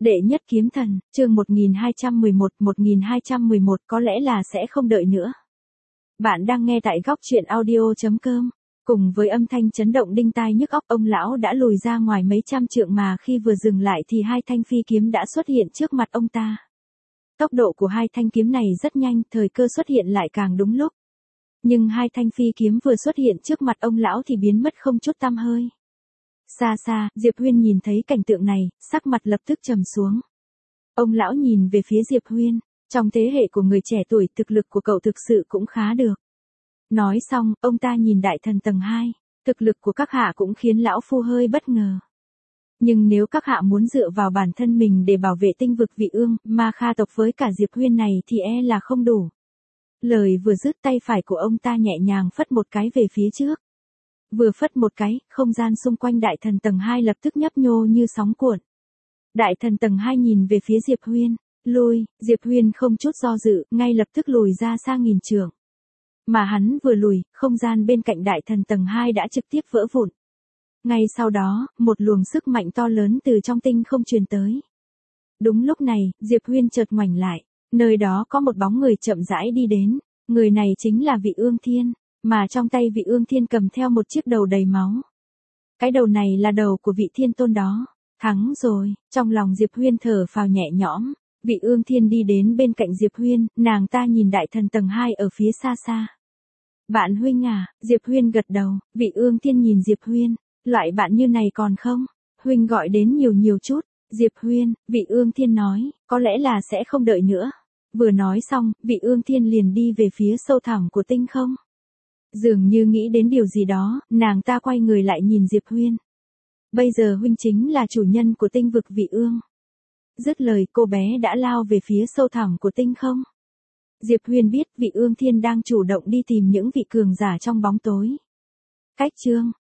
Đệ nhất kiếm thần, chương 1211 có lẽ là sẽ không đợi nữa. Bạn đang nghe tại góc truyện audio.com. Cùng với âm thanh chấn động đinh tai nhức óc, ông lão đã lùi ra ngoài mấy trăm trượng mà khi vừa dừng lại thì hai thanh phi kiếm đã xuất hiện trước mặt ông ta. Tốc độ của hai thanh kiếm này rất nhanh, thời cơ xuất hiện lại càng đúng lúc. Nhưng hai thanh phi kiếm vừa xuất hiện trước mặt ông lão thì biến mất không chút tăm hơi. Xa xa, Diệp Huyên nhìn thấy cảnh tượng này, sắc mặt lập tức trầm xuống. Ông lão nhìn về phía Diệp Huyên, trong thế hệ của người trẻ tuổi thực lực của cậu thực sự cũng khá được. Nói xong, ông ta nhìn đại thần tầng 2, thực lực của các hạ cũng khiến lão phu hơi bất ngờ. Nhưng nếu các hạ muốn dựa vào bản thân mình để bảo vệ tinh vực Vị Ương, Ma Kha tộc với cả Diệp Huyên này thì e là không đủ. Lời vừa dứt, tay phải của ông ta nhẹ nhàng phất một cái về phía trước. Vừa phất một cái, không gian xung quanh đại thần tầng 2 lập tức nhấp nhô như sóng cuộn. Đại thần tầng 2 nhìn về phía Diệp Huyên, lùi, Diệp Huyên không chút do dự, ngay lập tức lùi ra xa nghìn trượng. Mà hắn vừa lùi, không gian bên cạnh đại thần tầng 2 đã trực tiếp vỡ vụn. Ngay sau đó, một luồng sức mạnh to lớn từ trong tinh không truyền tới. Đúng lúc này, Diệp Huyên chợt ngoảnh lại, nơi đó có một bóng người chậm rãi đi đến, người này chính là Vị Ương Thiên. Mà trong tay Vị Ương Thiên cầm theo một chiếc đầu đầy máu. Cái đầu này là đầu của vị thiên tôn đó. Thắng rồi, trong lòng Diệp Huyên thở phào nhẹ nhõm. Vị Ương Thiên đi đến bên cạnh Diệp Huyên, nàng ta nhìn đại thần tầng 2 ở phía xa xa. Bạn Huynh à, Diệp Huyên gật đầu, Vị Ương Thiên nhìn Diệp Huyên, loại bạn như này còn không? Huynh gọi đến nhiều chút. Diệp Huyên, Vị Ương Thiên nói, có lẽ là sẽ không đợi nữa. Vừa nói xong, Vị Ương Thiên liền đi về phía sâu thẳm của tinh không. Dường như nghĩ đến điều gì đó, nàng ta quay người lại nhìn Diệp Huyên. Bây giờ huynh chính là chủ nhân của tinh vực Vị Ương. Dứt lời, cô bé đã lao về phía sâu thẳm của tinh không. Diệp Huyên biết Vị Ương Thiên đang chủ động đi tìm những vị cường giả trong bóng tối. Cách chương